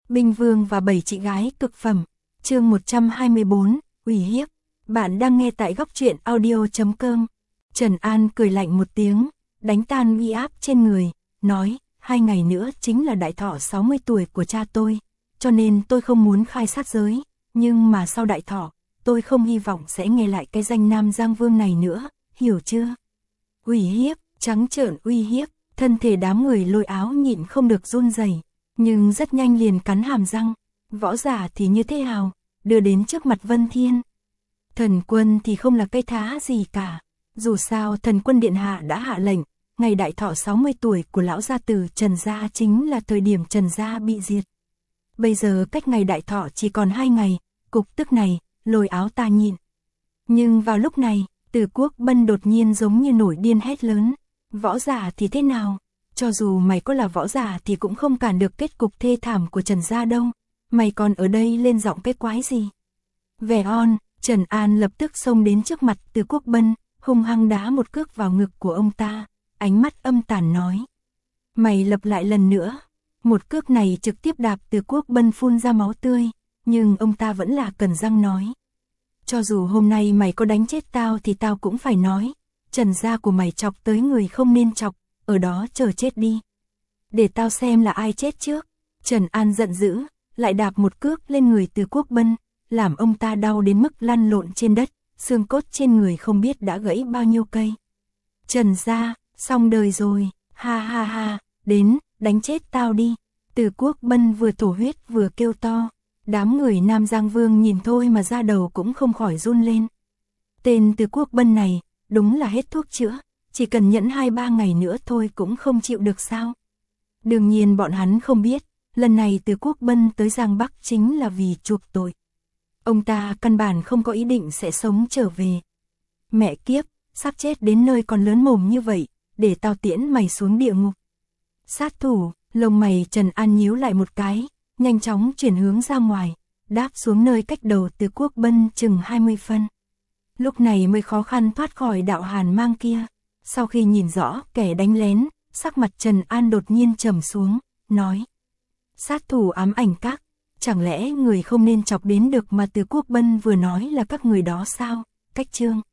Binh Vương và 7 chị gái cực phẩm. Chương 124, uy hiếp. Bạn đang nghe tại góc truyện audio.com. Trần An cười lạnh một tiếng, đánh tan uy áp trên người, nói, 2 ngày nữa chính là đại thọ 60 tuổi của cha tôi, cho nên tôi không muốn khai sát giới, nhưng mà sau đại thọ, tôi không hy vọng sẽ nghe lại cái danh Nam Giang Vương này nữa, hiểu chưa? Uy hiếp, trắng trợn uy hiếp, thân thể đám người Lôi Áo nhịn không được run rẩy, nhưng rất nhanh liền cắn hàm răng, võ giả thì như thế nào, đưa đến trước mặt Vân Thiên. Thần quân thì không là cây thá gì cả, dù sao thần quân điện hạ đã hạ lệnh, ngày đại thọ 60 tuổi của lão gia tử Trần gia chính là thời điểm Trần gia bị diệt. Bây giờ cách ngày đại thọ chỉ còn 2 ngày, cục tức này, Lôi Áo ta nhịn. Nhưng vào lúc này, Từ Quốc Bân đột nhiên giống như nổi điên hét lớn, võ giả thì thế nào? Cho dù mày có là võ giả thì cũng không cản được kết cục thê thảm của Trần gia đâu, mày còn ở đây lên giọng cái quái gì? Vẻ on, Trần An lập tức xông đến trước mặt Từ Quốc Bân, hung hăng đá một cước vào ngực của ông ta, ánh mắt âm tàn nói. Mày lặp lại lần nữa. Một cước này trực tiếp đạp Từ Quốc Bân phun ra máu tươi, nhưng ông ta vẫn là cắn răng nói. Cho dù hôm nay mày có đánh chết tao thì tao cũng phải nói, Trần gia của mày chọc tới người không nên chọc, ở đó chờ chết đi. Để tao xem là ai chết trước. Trần An giận dữ, lại đạp một cước lên người Từ Quốc Bân, làm ông ta đau đến mức lăn lộn trên đất, xương cốt trên người không biết đã gãy bao nhiêu cây. Trần gia, xong đời rồi, ha ha ha, đến, đánh chết tao đi. Từ Quốc Bân vừa thổ huyết vừa kêu to, đám người Nam Giang Vương nhìn thôi mà da đầu cũng không khỏi run lên. Tên Từ Quốc Bân này, đúng là hết thuốc chữa, chỉ cần nhẫn 2-3 ngày nữa thôi cũng không chịu được sao. Đương nhiên bọn hắn không biết, lần này Từ Quốc Bân tới Giang Bắc chính là vì chuộc tội. Ông ta căn bản không có ý định sẽ sống trở về. Mẹ kiếp, sắp chết đến nơi còn lớn mồm như vậy, để tao tiễn mày xuống địa ngục. Sát thủ, lông mày Trần An nhíu lại một cái, nhanh chóng chuyển hướng ra ngoài, đáp xuống nơi cách đầu Từ Quốc Bân chừng 20 phân. Lúc này mới khó khăn thoát khỏi đạo hàn mang kia. Sau khi nhìn rõ kẻ đánh lén, sắc mặt Trần An đột nhiên trầm xuống, nói. Sát thủ ám ảnh các, chẳng lẽ người không nên chọc đến được mà Từ Quốc Bân vừa nói là các người đó sao? Cách chương.